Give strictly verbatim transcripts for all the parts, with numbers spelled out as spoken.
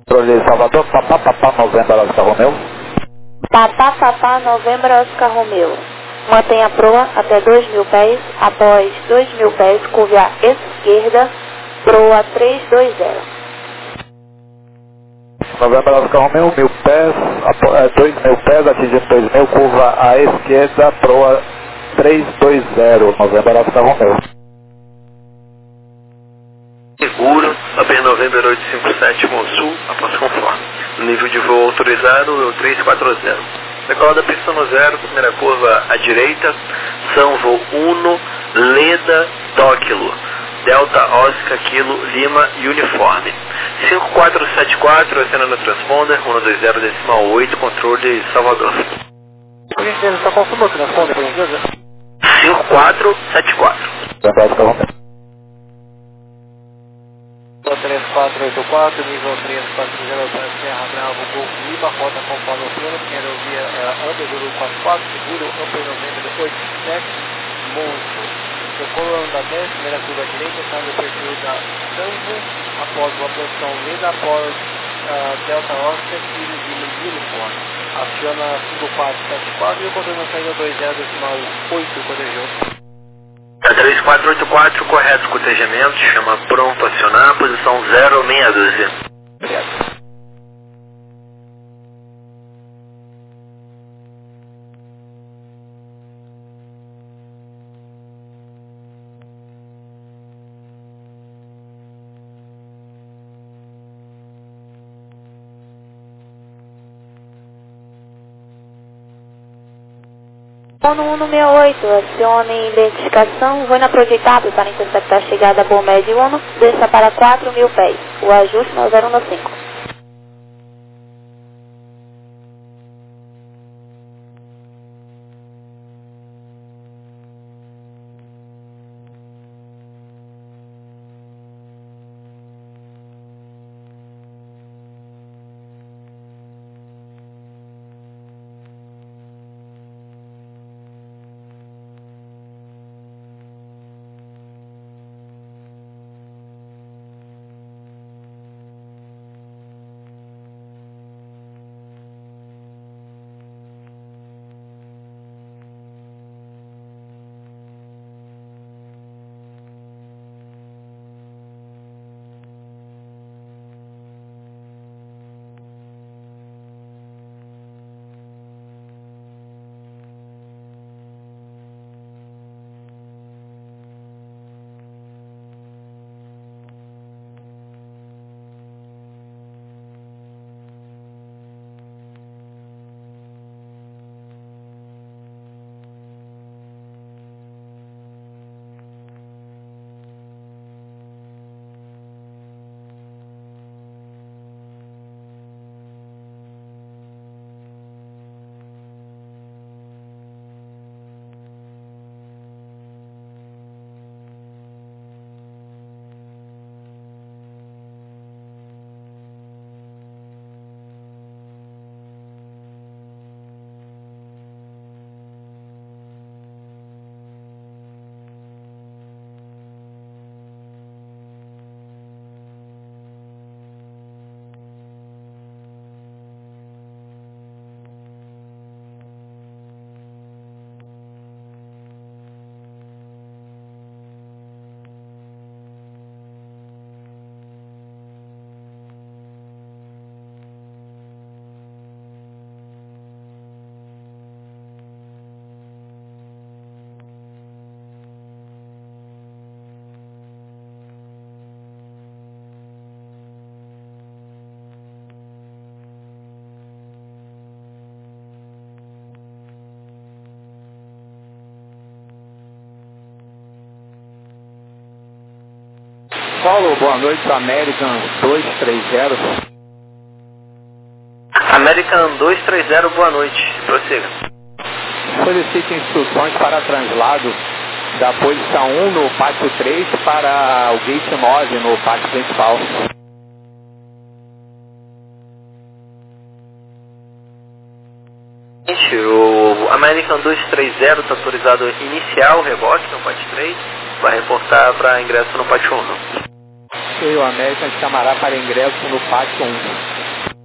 Controle Salvador, papá, papá, Novembro, Oscar Romeu. Papá, papá, Novembro, Oscar Romeu. Mantenha a proa até dois mil pés. Após dois mil pés, curve à esquerda, proa três dois zero. Novembro, Oscar Romeu, mil pés, dois mil pés, atingindo dois mil, curva à esquerda, proa três dois zero, Novembro, Oscar Romeu. Seguro, A B Novembro oito cinco sete, Monsul, após conforme. Nível de voo autorizado é o três quatro zero. Decola da pista no zero, primeira curva à direita, São Voo Uno, Leda, Tóquilo, Delta, Oscar, Kilo, Lima e Uniforme. cinco quatro sete quatro, acionando o transponder, um dois zero decimal oito, controle Salvador. Por gentileza, só confirma o transponder, por gentileza? cinco quatro sete quatro. três quatro oito quatro, nível três quatro zero, Serra Bravo, Golfo Lima, rota conforme o plano, aerovia uh, Under Zulu quatro quatro, seguro, Upper Novembro oito sete, Monte. Socorro da dez, primeira curva à direita, está no perfil da Sanvo, após uma posição Leda, após uh, Delta Oscar, Kilo de Uniforme. Aciona cinco quatro sete quatro e o controle na saída dois zero decimal oito, cotejou. três quatro oito quatro, correto cotejamento, chama pronto a acionar, posição zero meia dúzia. Obrigado. Ono cento e sessenta e oito, acione identificação, voo projetado para interceptar a chegada a Bomed Uno, desça para quatro mil pés, o ajuste no zero um cinco. Paulo, boa noite, American dois três zero. American dois três zero, boa noite, prossiga. Solicite instruções para translado da posição um no pátio três para o gate nove no pátio principal. O American dois três zero está autorizado inicial, rebote no pátio três, vai reportar para ingresso no pátio um. Rio América de Samará para ingresso no pátio um.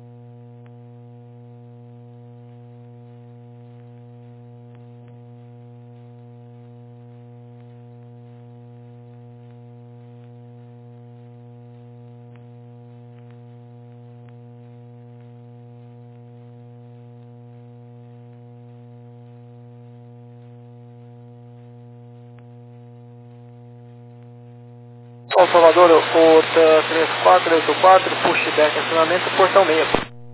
São Salvador, o três quatro oito quatro, pushback, acionamento, portão meio.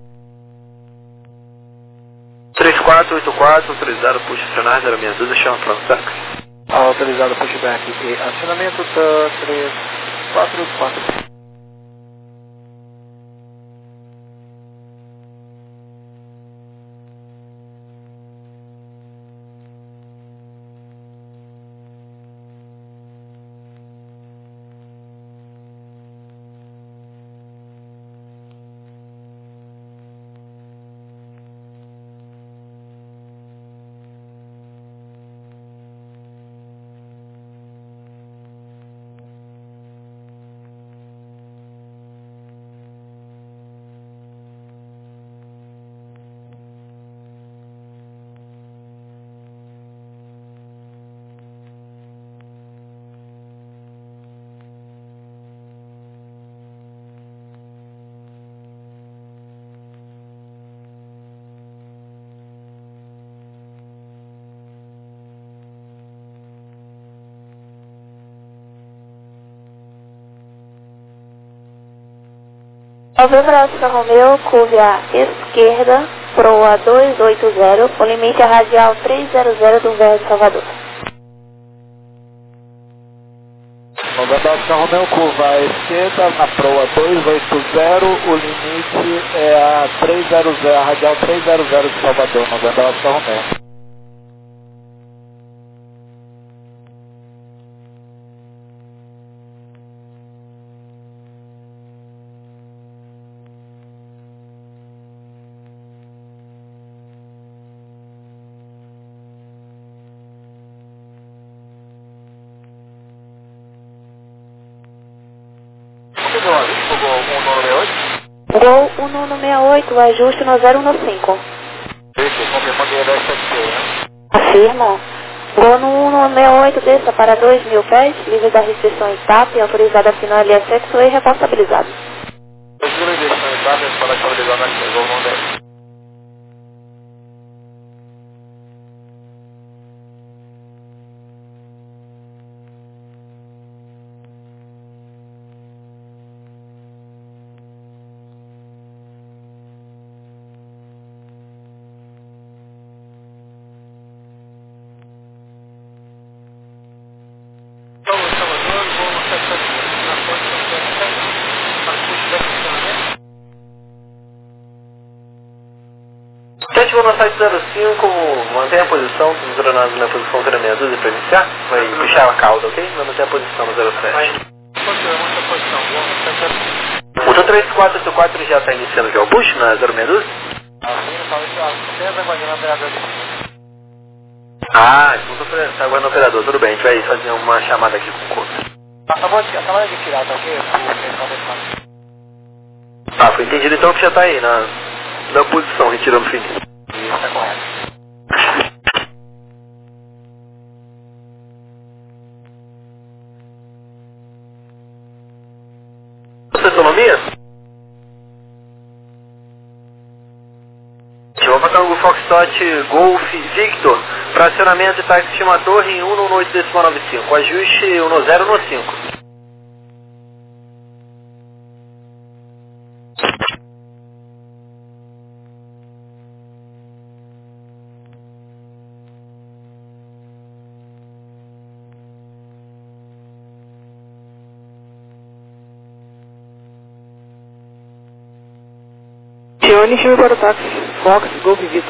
três quatro oito quatro, autorizado push acionar, zero seis dois, chama Transac. Autorizado pushback e acionamento da três quatro oito quatro. Novembro Oscar Romeu, curve à esquerda, proa duzentos e oitenta, o limite é radial trezentos do Verde Salvador. Novembro Oscar Romeu, curva à esquerda, na proa duzentos e oitenta, o limite é a trezentos, a radial trezentos de Salvador, Novembro Oscar Romeu. Gol um nove seis oito, ajuste no zero um cinco. Afirmo. Gol no um nove seis oito, desça para dois mil pés, livre da restrição em T A P, autorizado a assinar ali sexo e responsabilizado. Ativou no site zero cinco, mantenha a posição, considerando na posição zero seis doze para iniciar, vai puxar a cauda, ok? Vai manter a posição no zero sete. O teu três quatro oito quatro já está iniciando já o push na zero seis doze? Ah, então está aguardando o operador, tudo bem, a gente vai fazer uma chamada aqui com o corpo. Acabou de, acabou de tirar, tá ok? Ah, foi entendido então que já está aí na, na posição, retirando o fininho. Isso, tá correto. Sua autonomia? Vou botar o Foxtrot Golf Victor para acionamento de táxi estimador em um nove oito nove cinco, ajuste um zero cinco. Tione, chame para o táxi. Fox, Golf Victor.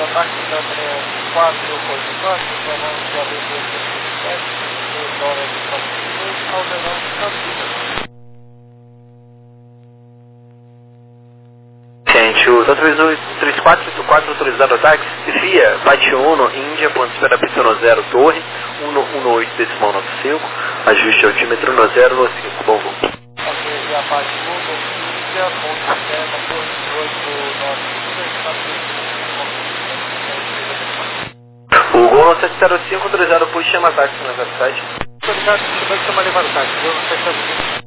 ataque número quatro oito quatro, falando de abril de dois mil e sete, dois dólares e quatro minutos, Aldeirão Campinas. Gente, o Tatuizu três quatro oito quatro autorizado ataque, via Bate uno, Índia, ponto espera pista zero, torre, um um oito decimal nove cinco, ajuste altímetro no zero no cinco, bom voo. Ok, via Bate uno, Índia, ponto espera, torre oito nove cinco, O Gol sete zero cinco autorizado por chama táxi na velocidade. autorizado, vai chamar levar o táxi, Gol sete zero cinco.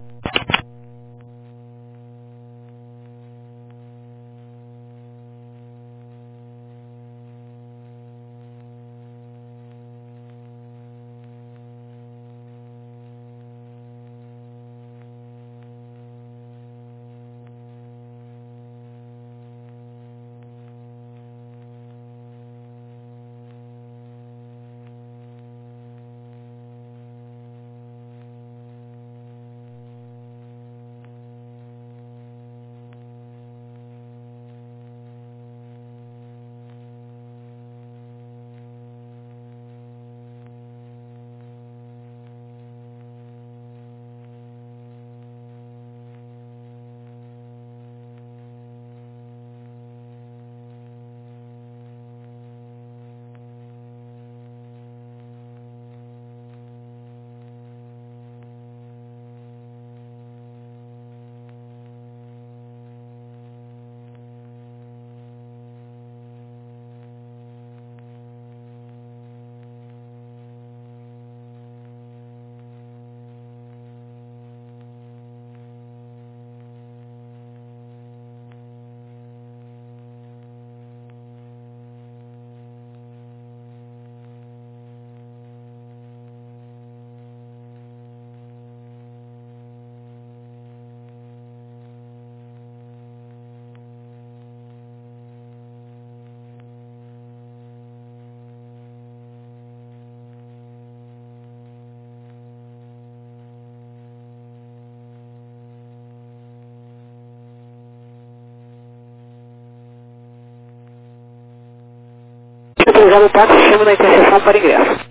Autorizado o táxi, chama na interseção para ingresso.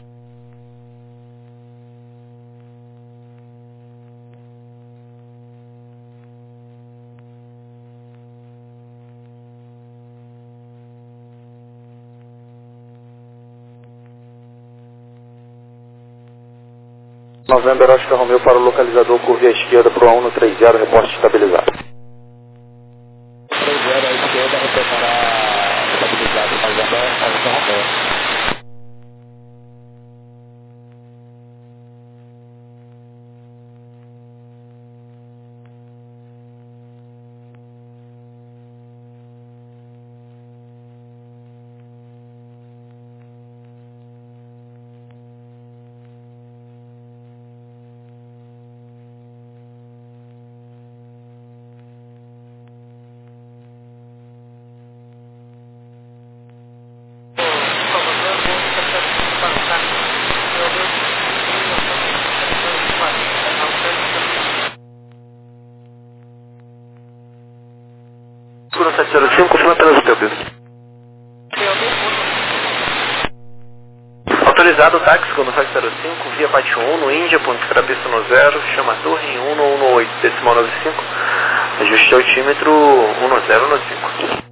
Novembro Oscar Romeo para o localizador, curva à esquerda para o A um no três zero, reporte estabilizado. três zero à esquerda, reportará estabilizado, Novembro Oscar Romeo. sete zero cinco, confirma apenas o teu bill. Autorizado o táxi no sete zero cinco, via Bate um no Índia, ponto espera pista no zero, chama torre em um um oito decimal nove cinco, ajuste altímetro um zero no cinco.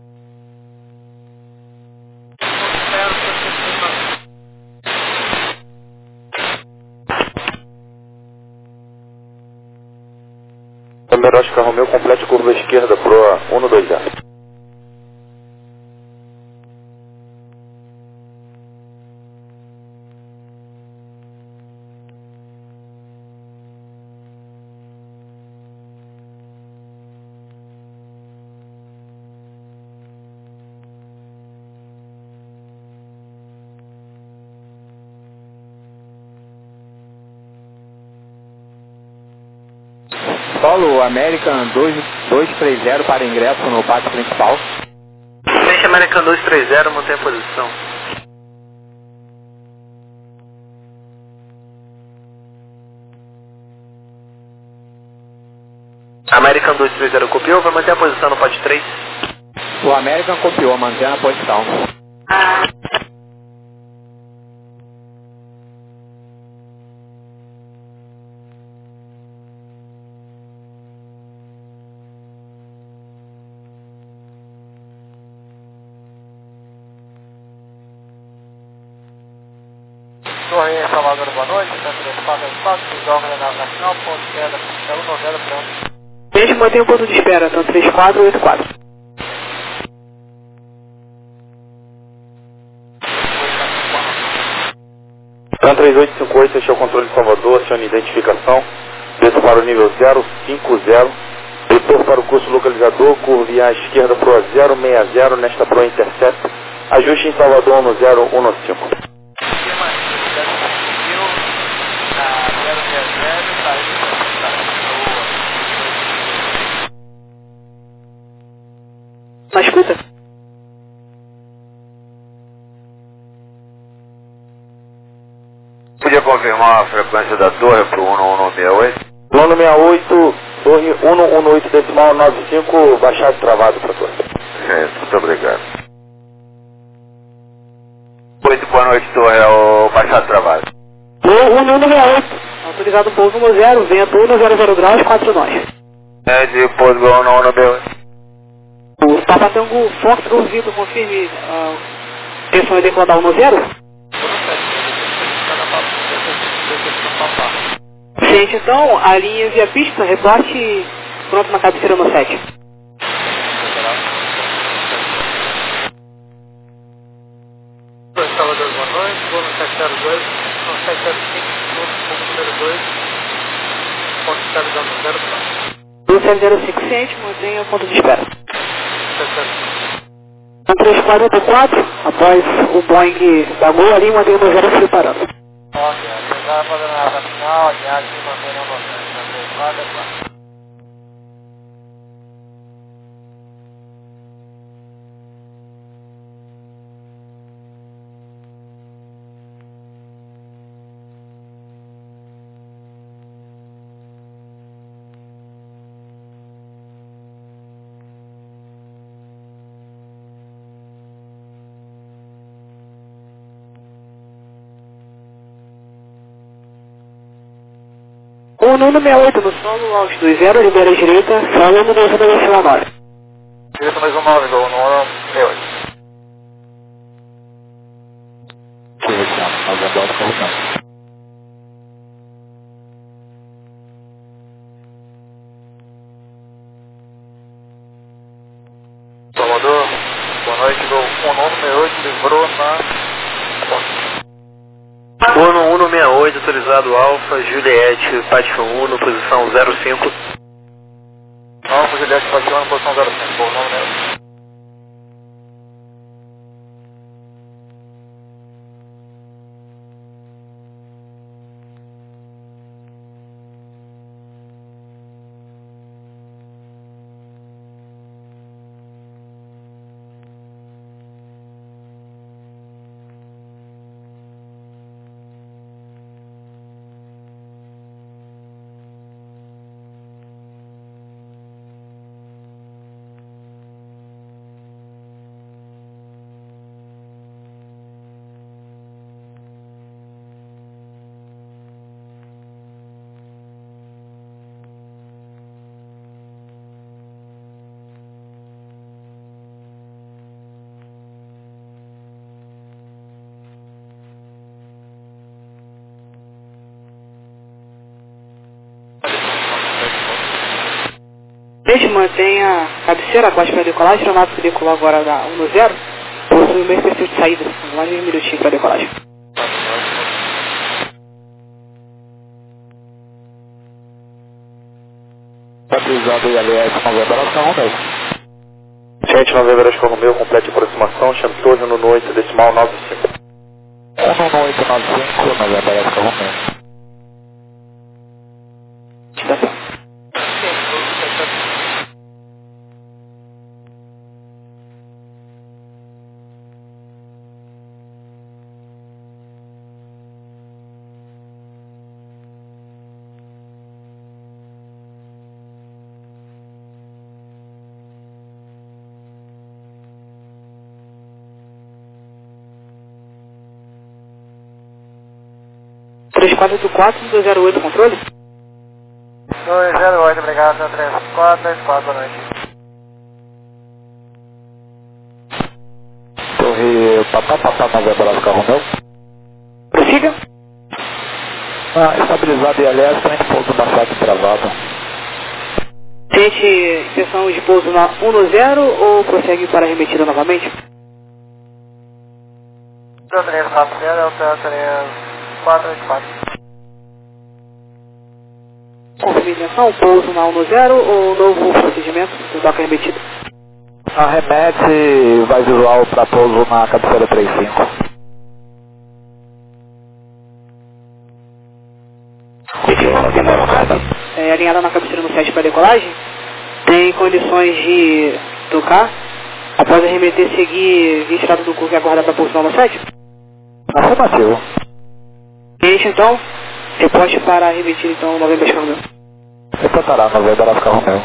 Novembro Oscar Romeo, complete curva esquerda para o A um dois zero. Solo American dois três zero para ingresso no pátio principal. Deixa American dois três zero, mantém a posição. American dois três zero copiou, vai manter a posição no pátio três. O American copiou, mantém a posição. Torre em Salvador, boa noite, três quatro quatro, Cisal, Renal Nacional, ponto de queda, pista um, novela, pronto. Mesmo mantém o ponto de espera, então três quatro oito quatro. TRAN três oito cinco oito, este é o controle de Salvador, acione identificação, desça para o nível zero cinco zero, retorno para o curso localizador, curva à esquerda para o zero seis zero, nesta proa intercept, ajuste em Salvador no zero um cinco. Na escuta? Podia confirmar a frequência da torre para o um um um seis oito? Plano sessenta e oito, torre um um oito decimal nove cinco, baixado travado para a torre. Certo, muito obrigado. oito, boa noite, torre, é o baixado travado. um um sessenta e oito, autorizado pouso no zero, vento um zero zero graus, quatro nós. É de pouso um um um seis oito. O Papa Tango Fox Golf Vitor, confirme a tensão é declarar um no zero? Gente, então, a linha via pista, reporte pronto na cabeceira no sete. Salvador, boa noite, vou no sete zero dois, no sete zero cinco, ponto número dois, ponto estabilizado no zero, pronto. O sete zero cinco ciente, mantenha o ponto de espera. sete zero cinco. três quatro oito quatro, após o Boeing da Gol ali, mantenha o zero frio parando. Ok, avisar para a nada final, aliás, se manter no três quatro quatro. O número sessenta e oito no solo, aos dois zero, libera a direita, falando na zona da agora. Direito mais um nove, gol, no um seis oito. Salvador, boa noite, gol um um seis oito, livrou na... Uno um seis oito, autorizado Alfa, Juliette, Pátio um, posição zero cinco. Alfa, Juliette, Pátio um, posição zero cinco, bom, não, né? Deixe mantenha a cabeceira, abaixo para decolagem, aeronave que decolou agora da um no zero, possui o mesmo perfil de saída, mais de um minutinho para decolagem. Autorizado I L S Novembro Oscar Romeu. Gente, Novembro Oscar Romeu, complete aproximação, Chantoso no oito decimal nove cinco. um um oito nove cinco, Novembro Oscar Romeu. Estação. três quatro oito quatro, dois zero oito, controle? dois zero oito, obrigado, três quatro dois quatro, boa noite. Torre Papá Papá Novembro Oscar Romeu. Prossiga. Ah, estabilizado e aliás, tem pouso bastante travado. Tente extensão de pouso na um no zero ou prossegue para a remetida novamente? três quatro zero, três quatro oito quatro. Confirme extensão, pouso na um no zero ou novo procedimento do toque remetida? Arremete, vai visual para pouso na cabeceira três cinco. É, alinhada na cabeceira no sete para decolagem, tem condições de tocar, após arremeter, seguir retirado do curso e aguardar para pouso no sete? Afirmativo. Gente, então, reporte para arremetir, então, Novembro Oscar Romeu. Reportará Novembro Oscar Romeu.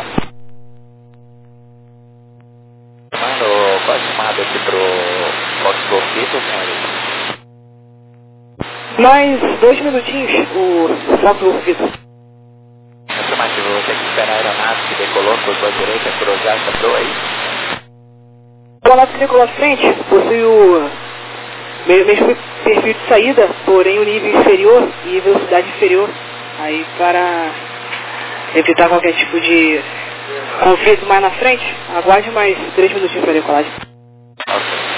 Mando qual a chamada aqui pro Fox Golf Vitor, senhores? Mais dois minutinhos, o Fox Golf Vitor. Afirmativo, vou ter que esperar a aeronave que decolou, curvou à direita, cruzar essa proa aí. O aeronave que decolou à frente possui o mesmo perfil de saída, porém o nível inferior e velocidade inferior, aí para evitar qualquer tipo de conflito mais na frente, aguarde mais três minutinhos para a decolagem. Ok.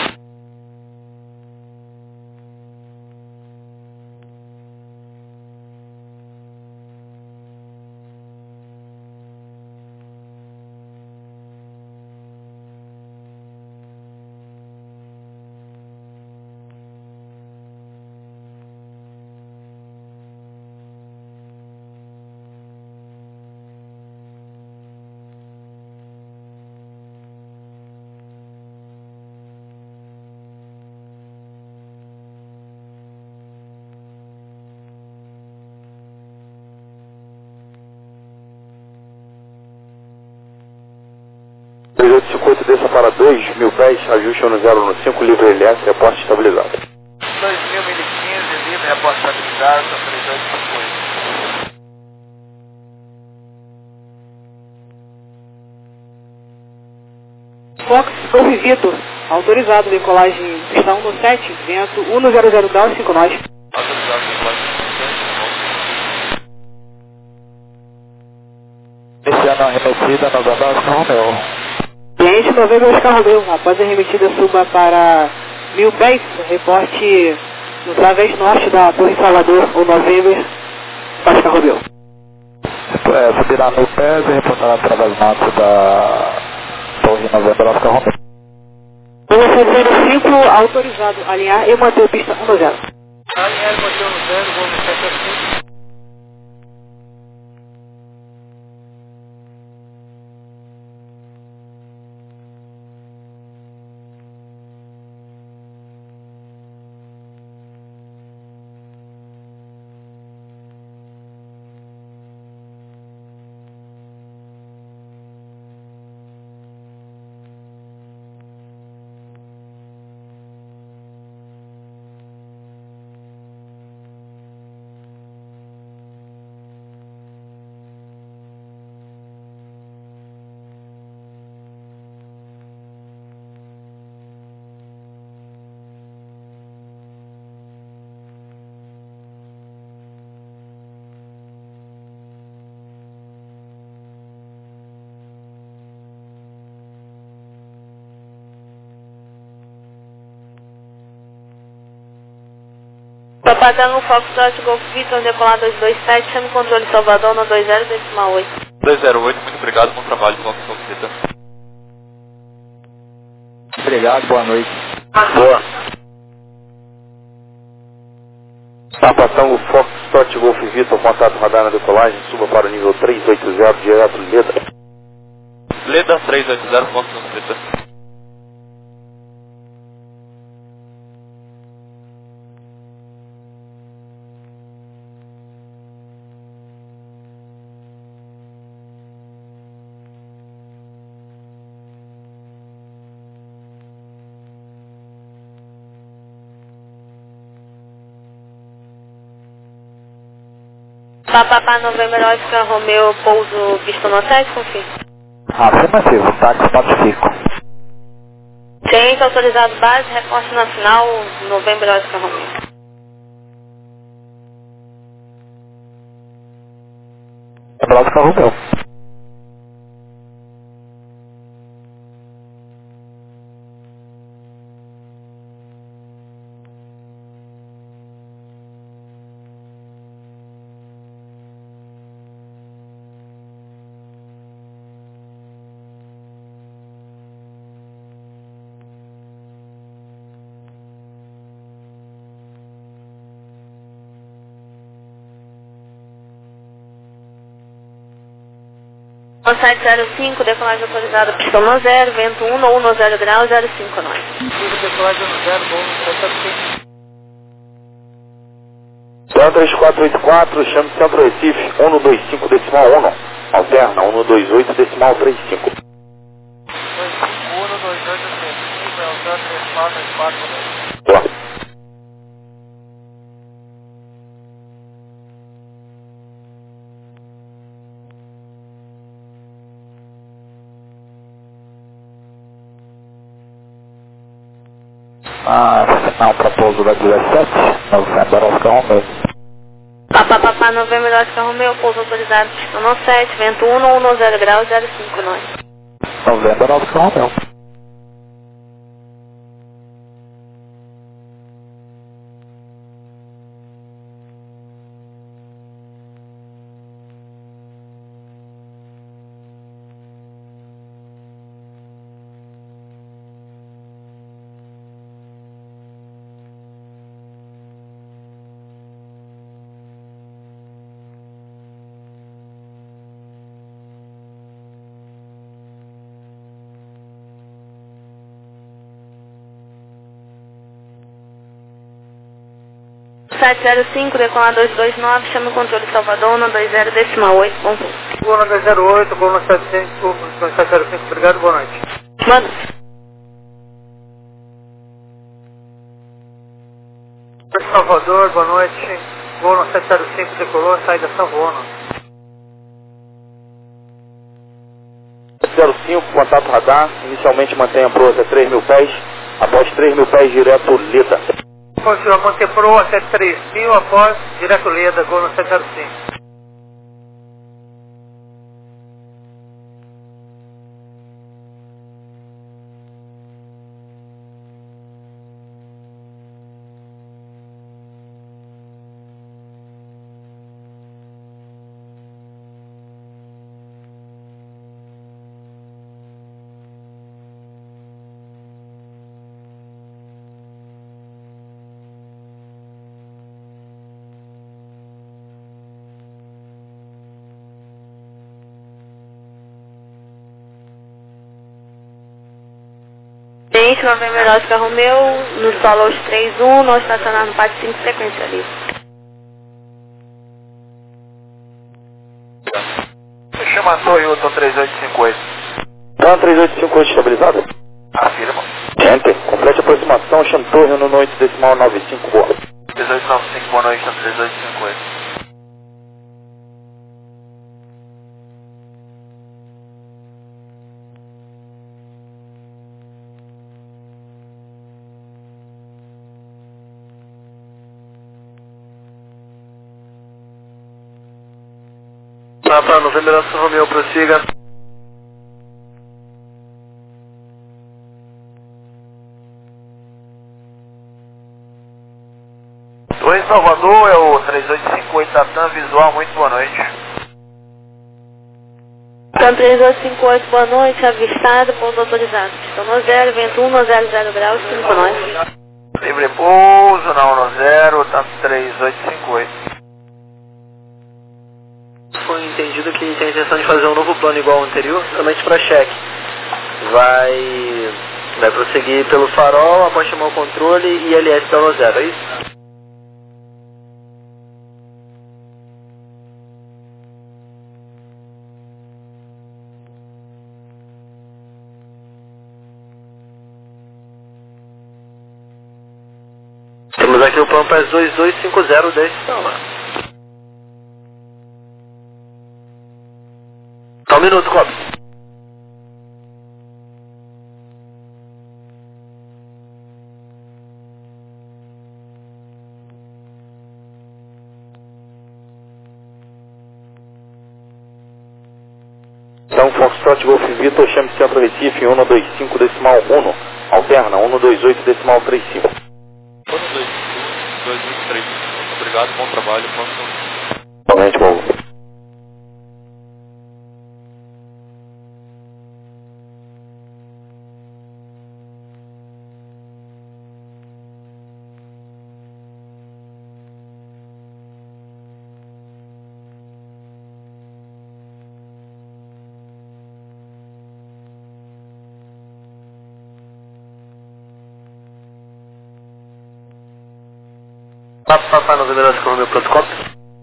três oito cinco oito desça para dois mil pés, ajuste no zero no cinco, livre L S, reporte estabilizado. dois mil e quinze, livre, reporte estabilizado, três oito cinco oito. Fox Golf Vitor, autorizado, decolagem pista um no sete, vento um no zero zero grau, cinco nós. Autorizado, decolagem Esse ano a remetida Novembro Oscar Romeu. Cliente Novembro Oscar Romeu, após a remetida suba para mil pés, reporte no través norte da Torre Salvador, o Novembro Oscar Romeu. É, subirá mil pés e reportará através norte da Torre Novembro Oscar Romeu. um cinco, autorizado, alinhar e manter pista um no zero. Alinhar e manter no zero, vou no sete cinco. Papagango Foxtrot Golf Vitor, decolar dois dois sete, chame controle Salvador no dois zero oito. dois zero oito, muito obrigado, bom trabalho, Fox Golf Vitor. Obrigado, boa noite. Boa. Sapatão, o Foxtrot Golf Vitor, contato radar na decolagem, suba para o nível três oito zero, direto Leda. Leda três oito zero, Fox Golf Vitor. Papapá Novembro Oscar Romeu, pouso Pistono sete, confirma. Afirmativo, táxi Pacifico. Ciente, autorizado base, reporte nacional, Novembro Oscar Romeu. Novembro Oscar Romeu. sete zero cinco, decolagem autorizada, pistão zero, vento um, um zero grau, zero cinco nós. Decolagem zero, bom, sete zero cinco. Céu três quatro oito quatro, chame Centro Recife, cento e vinte e cinco decimal um, alterna, cento e vinte e oito decimal trinta e cinco. dois cinco um, dois oito três cinco, é o zero três quatro oito quatro. Boa. Ah, sinal para pouso da dezessete, Novembro Oscar Romeu. Papapá Novembro Oscar Romeu, pouso autorizado, pistão sete, vento um, um zero grau, zero cinco nós. Novembro Oscar Romeu. sete zero cinco, decolar dois dois nove, chama o controle Salvador, no dois zero decimal oito, bom voo. Boa dois zero oito, boa sete cinco, sete zero cinco, obrigado, boa noite. Manda. Salvador, boa noite. Boa sete zero cinco, decolou, saída São Rono. sete zero cinco, contato radar, inicialmente mantenha a proa até três mil pés, após três mil pés direto Leda. Continua manter proa até três mil, após direto Leda, gol no sete zero cinco. Gente, Novembro Oscar Romeu, nos falou os três um, nós estacionar no pátio cinco, sequência ali. Chama a torre Hilton três oito cinco oito. Então, três oito cinco oito estabilizado? Afirma. Gente, complete aproximação, chame torre no oito decimal nove cinco, boa. três oito nove cinco, boa noite, três oito cinco oito. Papa Novembro Oscar Romeu, prossiga. Oi, Salvador, é o três oito cinco oito da TAM Visual, muito boa noite. TAM três oito cinco oito, boa noite, avistado, ponto autorizado. Estão no zero, vento um, zero zero graus, cinco nós. Livre pouso, na um zero, TAM três oito cinco oito. Foi entendido que tem a intenção de fazer um novo plano igual ao anterior, somente para cheque. Vai, vai prosseguir pelo farol, após chamar o controle e L S pelo zero, é isso? Temos aqui o Pampas dois dois cinco zero dez, então lá. um minuto, cobre. Então, Foxtrot Golf Vitor, chame Centro Recife, um dois cinco decimal um, alterna, um dois oito decimal trinta e cinco. um dois cinco, dois oito três. Obrigado, bom trabalho, próximo. Somente, bom. Papa Papa Novembro Oscar Romeo Protocolo.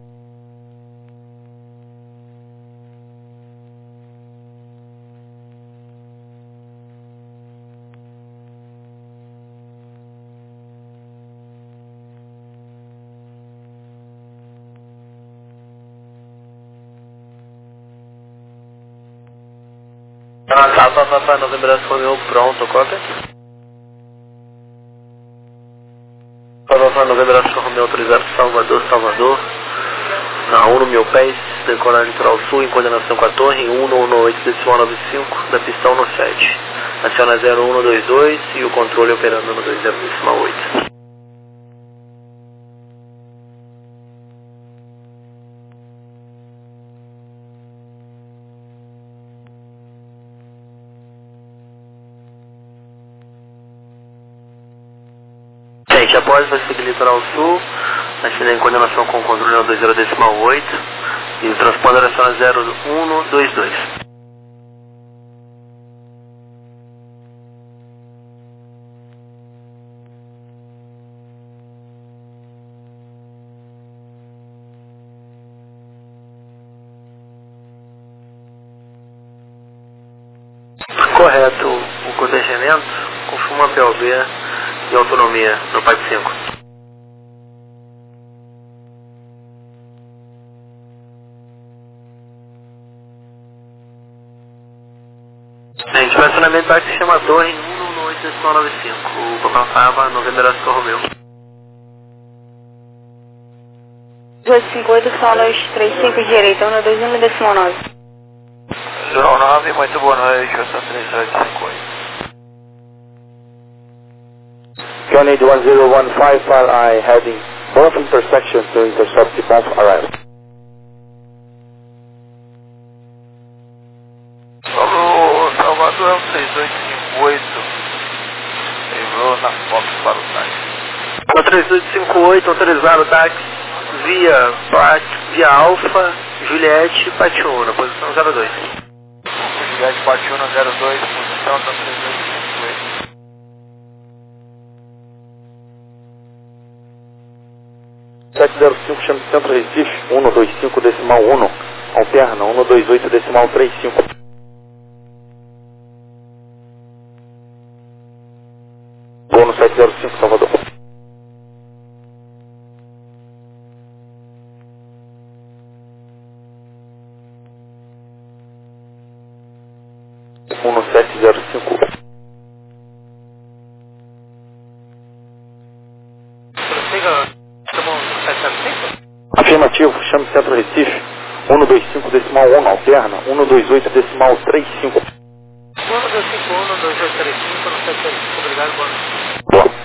Papa Papa Novembro Oscar Romeo pronto, cópia. Papa Novembro Oscar Romeo autorizado Salvador, Salvador. Na um mil pés, decolar litoral sul em coordenação com a torre, um um oito decimal nove cinco da pista um sete. Aciona zero um dois dois e o controle operando no dois zero decimal oito. Gente, após vai seguir litoral sul, aciona em coordenação com o controle no dois zero decimal oito e o transponder aciona zero um dois dois. Correto o protegimento, confirma P O B e autonomia no P A C cinco. Gente, o acionamento vai se chama torre um um oito decimal nove cinco, o Papapava Novembro Oscar Romeo. oito cinco oito, só dois três cinco direita, um dois um decimal nove. João nove, muito boa noite, eu sou três oito cinco oito. Unit one zero one five, file I heading both intersections to intercept the both arrival. Alô, Salvador, seis oito cinco oito. Livrou na Fox para o táxi. três oito cinco oito, autorizado o táxi via, Pat, via Alfa, Juliette, Patiuna, posição zero dois. Juliette, Patiuna, zero dois, posição da três oito cinco oito. sete zero cinco, chame Centro Recife, um dois cinco decimal um, alterna, um dois oito decimal trinta e cinco. Vou no sete zero cinco, Salvador. um no sete zero cinco. Prossiga, estamos no sete zero cinco? Afirmativo, chame Centro Recife, um dois cinco decimal um, alterna, um dois oito decimal trinta e cinco. um dois cinco um, dois dois três cinco, no sete zero cinco, obrigado, boa noite. Boa.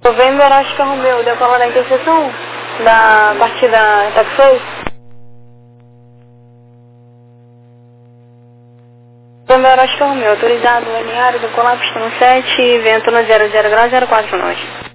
November Oscar Romeo, decola da interseção da partida Taxi. November Oscar Romeo, autorizado, linear, decolar, pista no sete, vento no zero zero grau, zero quatro nós.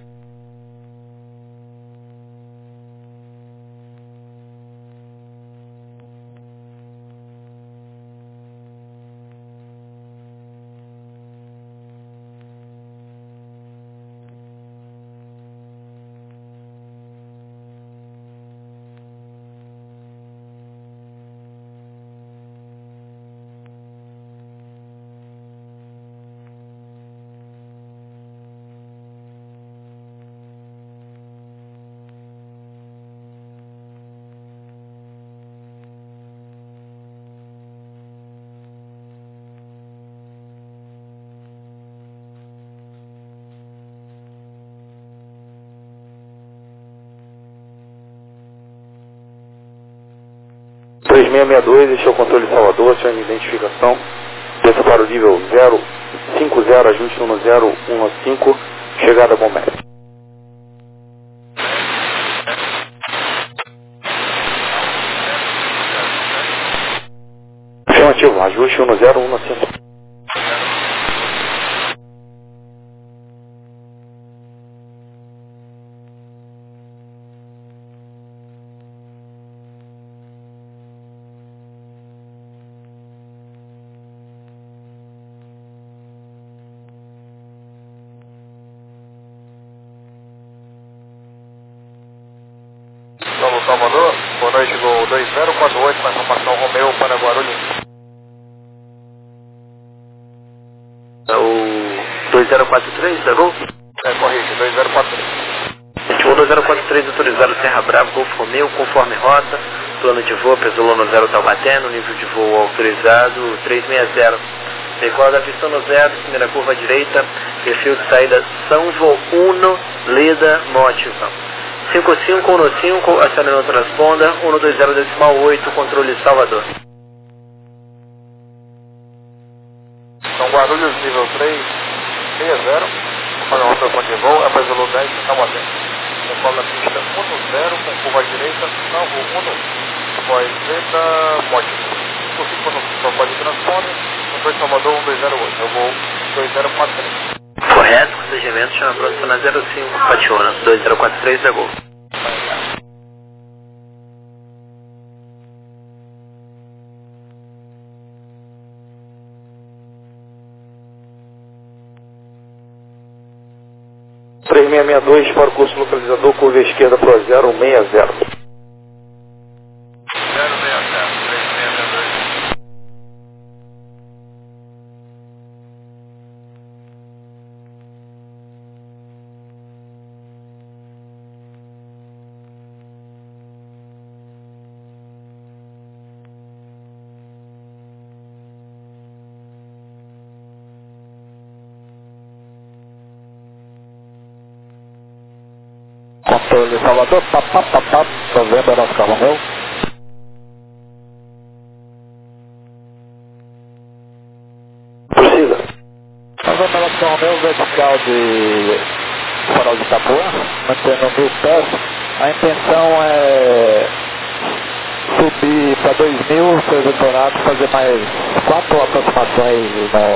três seis seis dois, este é o controle de Salvador, sua identificação. Desça para o nível zero cinco zero, ajuste um zero um cinco, chegada a Bom Mestre. Afirmativo, ajuste um zero um cinco. Salvador, boa noite, gol dois zero quatro oito, na informação Romeu para Guarulhos. É o dois zero quatro três, da Gol? É, corrige, dois zero quatro três. O dois zero quatro três autorizado Serra Brava, Golf Romeu, conforme rota, plano de voo, peso no zero, tá batendo, nível de voo autorizado três seis zero. Decola da pista no zero, primeira curva à direita, perfil de saída São João Uno, Leda, Mótiva. cinco cinco um cinco, acelera no transponder, um dois zero decimal oito, controle Salvador. São Guarulhos, nível três seis zero, para outra plano de voo, após o dez, está batendo. Decola da pista um zero, com curva à direita, São João Uno, após direita, Mótiva. cinco cinco um cinco, após o transponder, controle Salvador um dois zero oito, eu vou dois zero quatro três. Correto, procedimento, chama pronto na zero cinco, Pationa, dois zero quatro três, da Gol. três seis seis dois para o curso localizador, curva esquerda para o zero seis zero. Controle Salvador, papá, papá, November Oscar Romeo. Precisa. November Oscar Romeo, vertical de Farol de Itapuã, mantendo mil pés. A intenção é subir para dois mil, ser doutorado, fazer mais quatro aproximações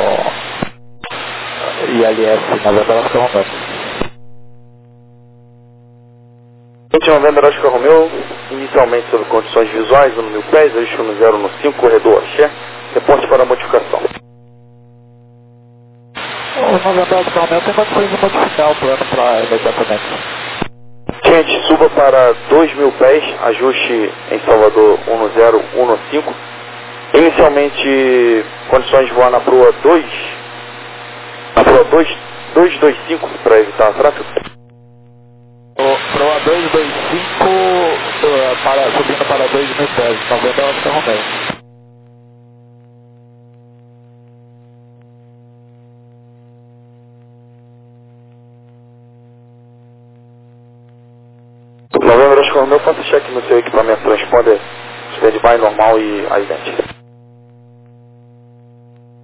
no I L S, November Oscar Romeo. November Oscar Romeu, inicialmente sob condições visuais, no mil pés, eixo no zero no cinco, corredor Axé, reporte para modificação. O November Oscar Romeu tem condições de modificar o plano para imediatamente. Gente, suba para dois mil pés, ajuste em Salvador um zero um cinco. Inicialmente, condições de voar na proa dois, na proa dois dois cinco para evitar tráfego. Proa dois dois cinco, para, subindo para dois mil pés, November Oscar Romeo. November Oscar Romeo, faça check no seu equipamento transponder, standby normal e idêntico.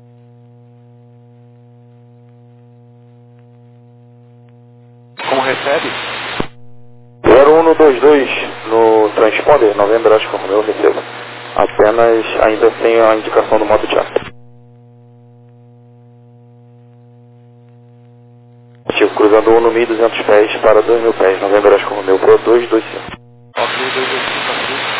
Como recebe dois no transponder, Novembro Oscar Romeo, recebo. Apenas ainda sem a indicação do modo charter. Ativo, cruzando um no mil e duzentos pés para dois mil pés, Novembro Oscar Romeo, Pro dois dois cinco. Ok, dois dois cinco, ok.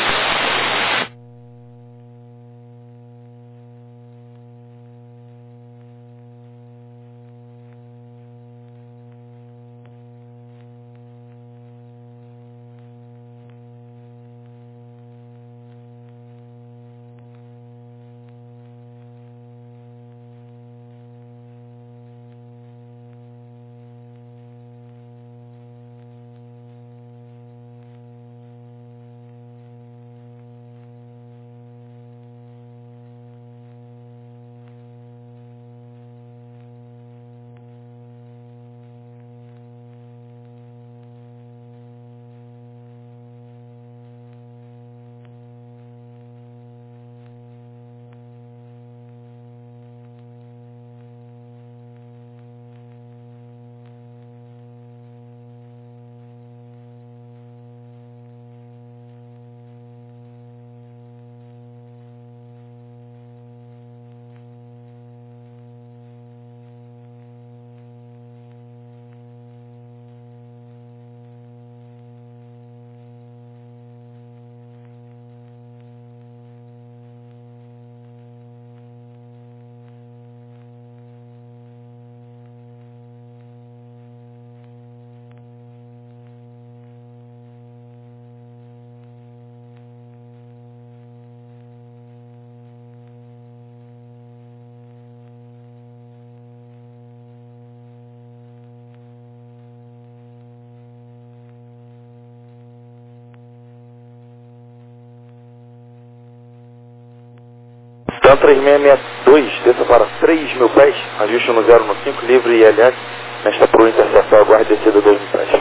Dan três seis seis dois, desça para três mil pés, ajuste no zero no cinco, livre I L S, nesta pro interseção, aguarde descida dois mil pés.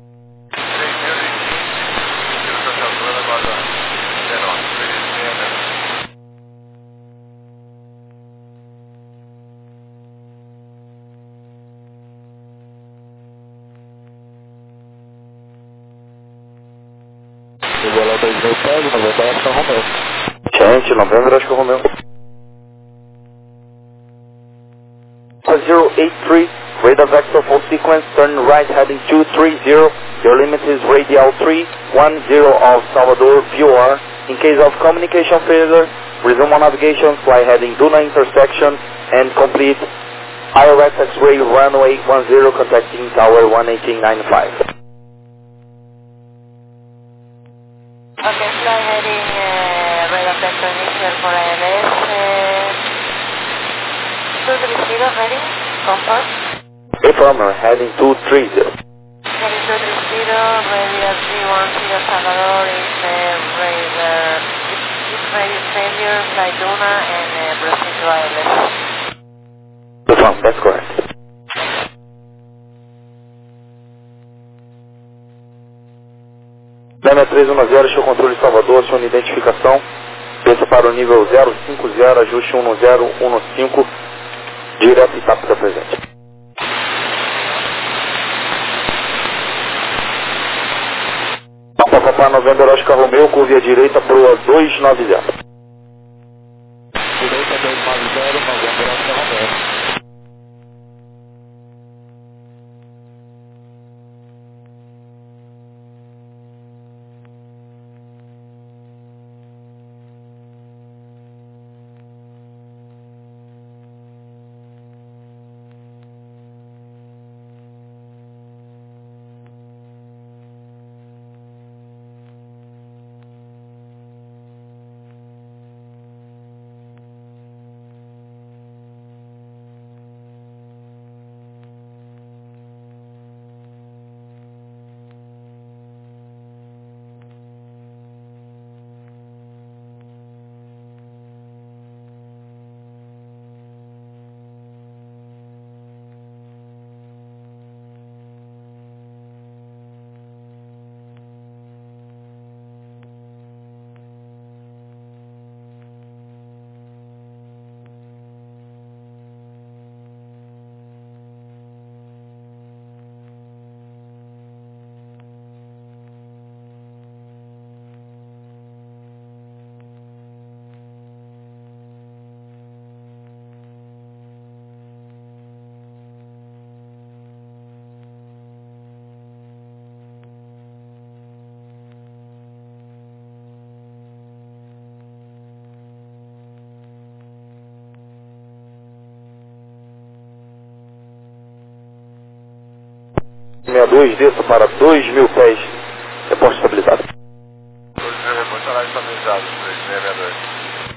Chegou lá dois mil pés, Novembro Oscar Romeo. Gente, Novembro Oscar Romeo. zero eight three, radar vector full sequence, turn right heading two three zero, your limit is radial three one zero of Salvador, V O R. In case of communication failure, resume on navigation, fly heading Duna intersection, and complete I R X X-ray runway one zero, contacting tower one eighteen nine five. Okay, fly heading uh, radar vector initial for I L S. Uh, two three zero heading, compass. Affirmative, heading two three zero. Heading two three zero, radial three one zero Salvador is uh, radar, is radio failure, fly Duna, and uh, proceed to I L S. Affirmative, that's correct. Leme três um zero, show controle Salvador, acione identificação, desça para o nível zero cinco zero, ajuste um zero um cinco, direto e tápida presente. Papa Papa Novembro Oscar Romeo, curva à direita, proa dois nove zero. Direita dois nove zero, Novembro Oscar Romeo. sessenta e dois, desço para dois mil pés, reposto estabilizado. dois mil, reposto horário estabilizado, três seis seis dois.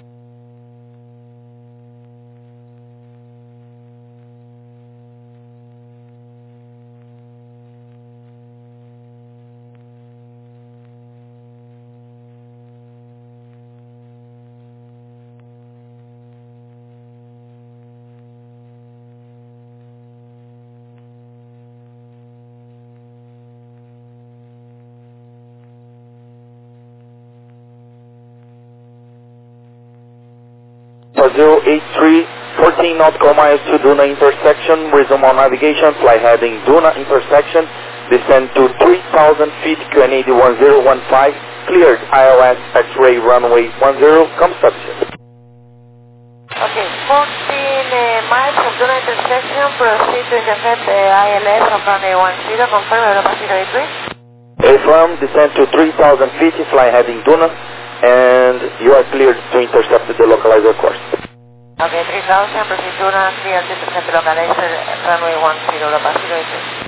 zero eight three, fourteen nautical miles to Duna intersection, resume on navigation, fly heading Duna intersection, descend to three thousand feet, Q N A D one zero one five, cleared I L S X-ray runway one zero, come subject. Okay, fourteen uh, miles from Duna intersection, proceed to intercept uh, I L S from runway one zero, confirm Europa zero eight three. Affirm, descend to three thousand feet, fly heading Duna, and you are cleared to intercept the localizer course. Okay, three thousand, proceed Duna, clear to intercept the localizer, runway one zero, Europa zero eight three.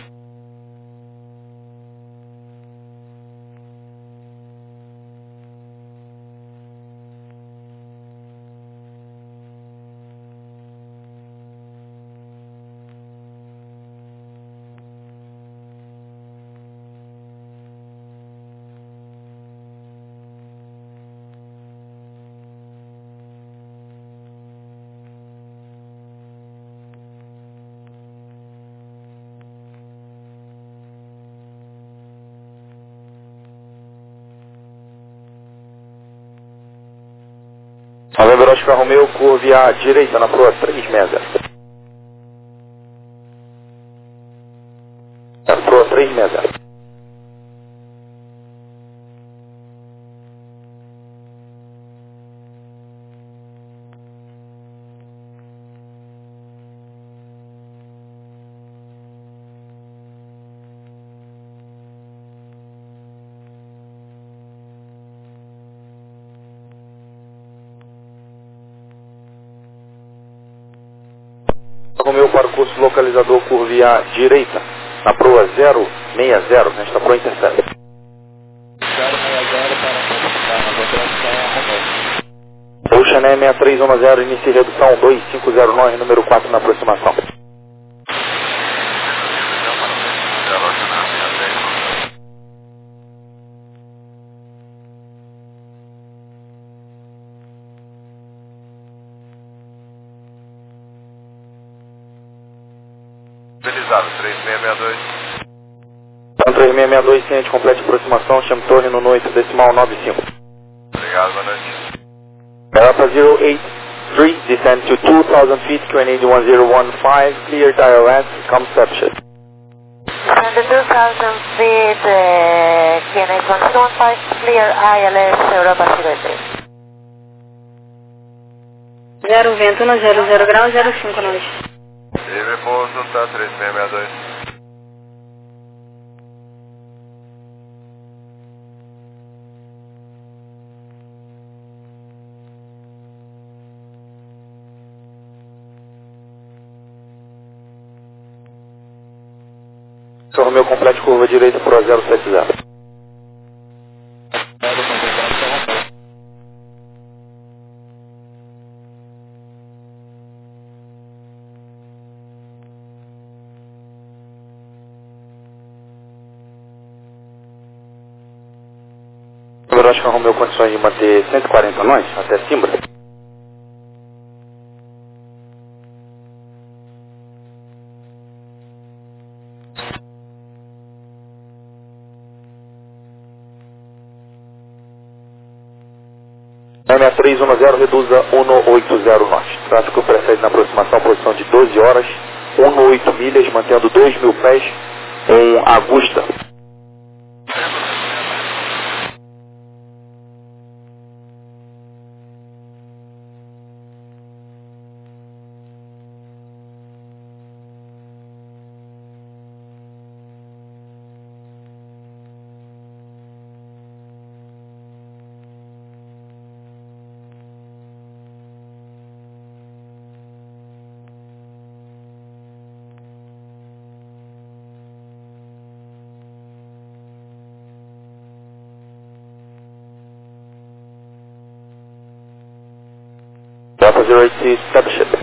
November Oscar Romeo, curve à direita na proa três seis zero. Na proa três seis zero. Romeo para o curso localizador, curve à direita, na proa zero seis zero, nesta proa intercept. zero seis zero para a November Ocean E seis três um zero, inicie redução dois cinco zero nove, número quatro na aproximação. Utilizado, três seis seis dois. três seis seis dois, ciente, complete aproximação, chame torre no oito decimal nove cinco. Obrigado, boa noite. Europa zero eight three, descend to two thousand feet, Q N A D one zero one five, cleared I L S, come subship. And the two thousand feet, uh, Q N A D one zero one five, clear I L S, Europa zero eight three. Zero vento no zero zero grau, zero cinco nós. E repouso, tá, três seis seis dois. São Romeo complete curva direita para zero sete zero. Eu acho que arrumou condições de manter cento e quarenta nós até Simbra. M três um zero, reduza cento e oitenta nós. Tráfego precede na aproximação, posição de doze horas, cento e oito milhas, mantendo dois mil pés em Augusta. zero eight three, establish it.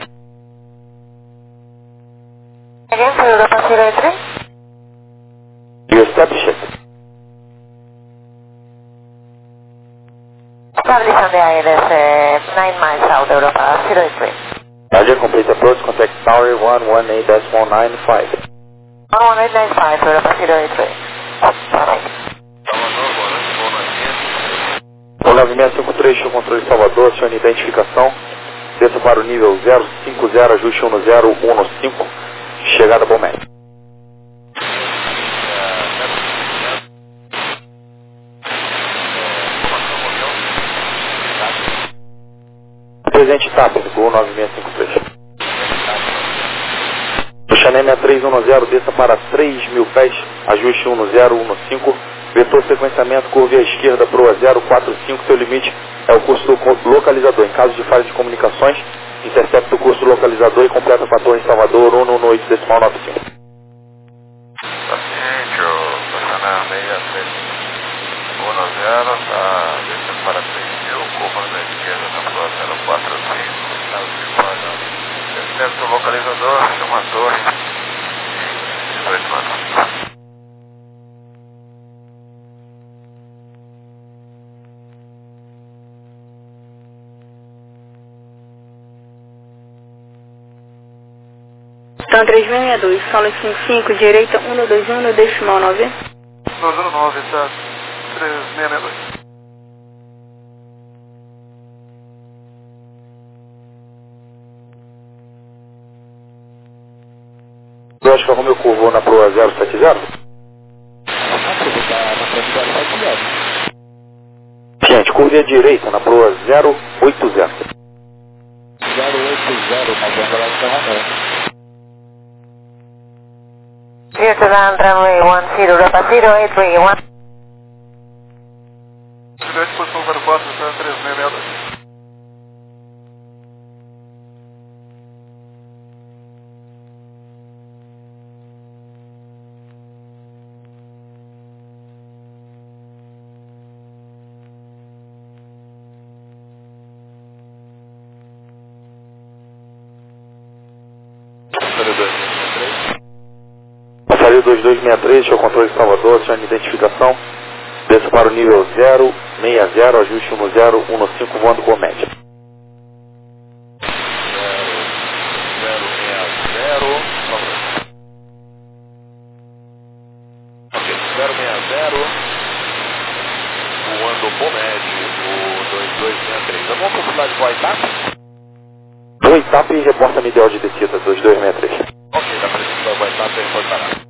Again for Europa zero eight three. You establish it. Establish on the I L S uh, nine miles south Europa zero eight three. Roger, complete approach, contact tower one one eight decimal nine five. one one eight nine five Europa zero eight three. O nove seis cinco três, show controle Salvador, acione identificação. Desça para o nível zero cinco zero, ajuste um zero um cinco, chegada Bom Médio. Presente T A P, Gol nove seis cinco três. O Chanel três um zero, desça para três mil pés, ajuste um zero um cinco, vetor sequenciamento, curva à esquerda, proa zero quatro cinco, seu limite é o curso do localizador. Em caso de falha de comunicações, intercepta o curso do localizador e completa para a Torre em Salvador um um oito decimal nove cinco. Paciente, o Chanel seis três um zero, está descendo para três mil, curva na esquerda na proa zero quatro cinco. Intercepta o localizador, chama a torre. dezoito anos. Então três seis seis dois, solo cinco cinco, direita um dois um, decimal nove. dois zero nove, tá três seis seis dois. Oscar Romeo curvou na proa zero sete zero? Gente, curva à direita na proa zero oito zero. zero oito zero, Novembro Oscar Romeo. Clear to land runway one zero, Europa zero eight three one. Cidade posição zero quatro, tá três seis seis dois. Passaria dois dois seis três, show controle de Salvador, acione identificação. Desça para o nível zero seis zero, ajuste um zero um cinco, voando com média. zero seis zero, ok, zero seis zero, voando com médio, o dois dois seis três. Alguma possibilidade de voar etapa? Boa etapa e reporta-me ideal de descida, dois dois seis três. Ok, dá para gente voar etapa e reportará.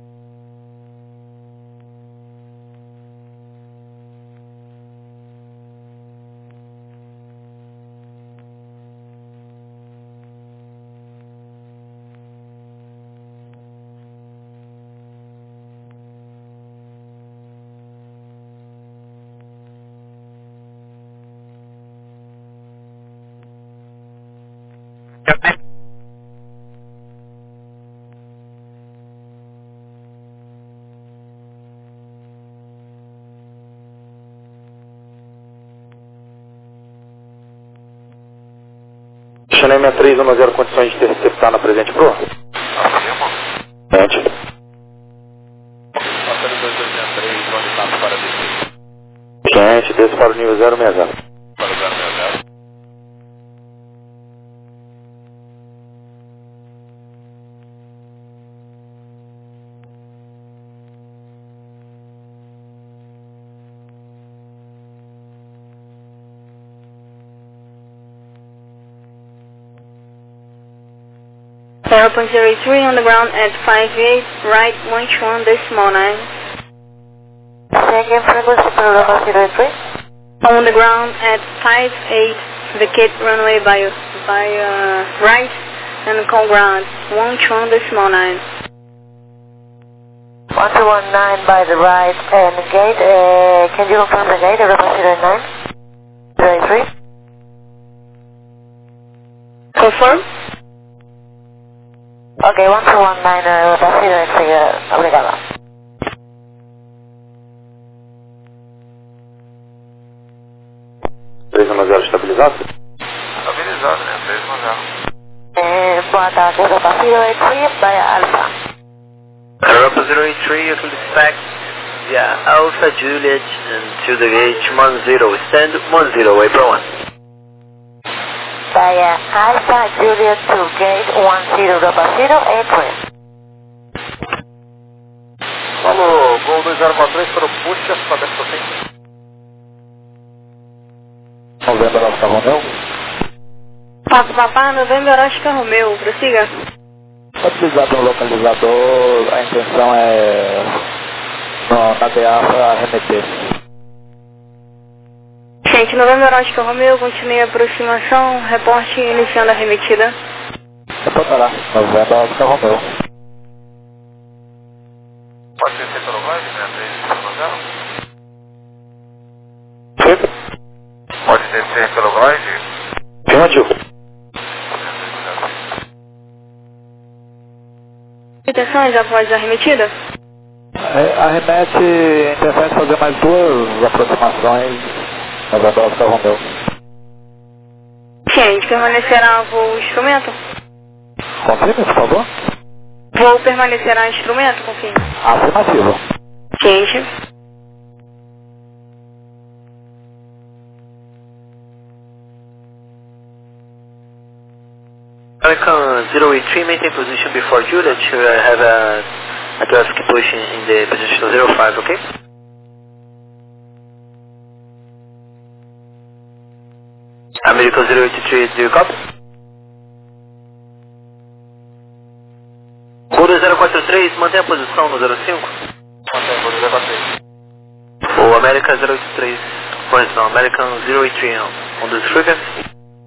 Chanel seis três um zero, condições de interceptar na presente proa? Afirma. Gente. Passando dois dois seis três, voando etapa para descer. Gente, desça para o nível zero seis zero. Para o zero seis zero. zero point zero three on the ground at five eight, right one one decimal nine. Say again, frequency for Europa zero eight three. On the ground at five eight, vacate runway by, by uh, right and call ground one one decimal nine. one two one nine by the right and gate, uh, can you confirm the gate, Europa zero eight nine? zero eight three? Confirm? Ok, one two one nine, Europa zero eight three, uh, obrigada. três um zero estabilizado? Estabilizado. localizado, né? três um zero. É, boa tarde, Europa zero eight three, via Alpha. Europa zero eight three, you can expect via Alpha Juliet and to the gate one zero, stand one zero, April one. Via Alpha Juliet to gate one zero, Europa zero eight three. Alô, Gol dois zero quatro três para o Puxa, para dez por cento. Novembro Oscar Romeu. Papa Papá, Novembro Oscar Romeu, prossiga. Utilizado no localizador, a intenção é no, na D A para arremeter. Gente, Novembro Oscar Romeu, continue a aproximação, reporte iniciando a remetida. Reportará, Novembro Oscar Romeu. Pode descer pelo glide, né? três um zero. Sim. Pode descer pelo glide. Afirmativo. Intenções após a remetida? É, arremete, a intenção é fazer mais duas aproximações Novembro Oscar Romeu. Gente, permanecerá voo instrumento? Confirme, por favor. Voo permanecerá instrumento, confirme. Afirmativo. Gente. American zero eight three, maintain position before Juliet. I have a, a traffic push in the position zero five, okay? American zero eight three, do you copy? Gol zero quatro três, mantém a posição no zero cinco. Mantém, Gol zero quatro três. O American zero oito três, correção, American zero eight three on this frequency.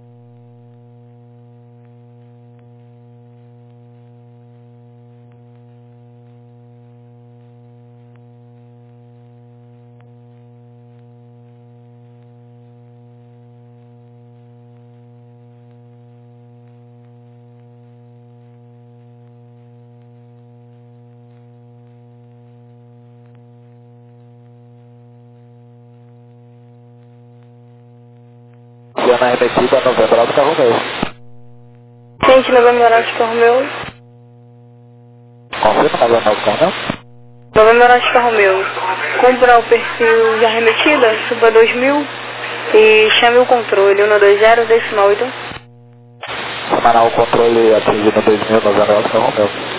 Diana remetida, Novembro Oscar Romeu. Gente, Novembro Oscar Romeu. Confirma, Novembro Oscar Romeu. Novembro Oscar Romeu. Cumpra o perfil de arremetida, suba dois mil e chame o controle um dois zero decimal oito. Semanal controle atingindo dois mil, Novembro Oscar Romeu.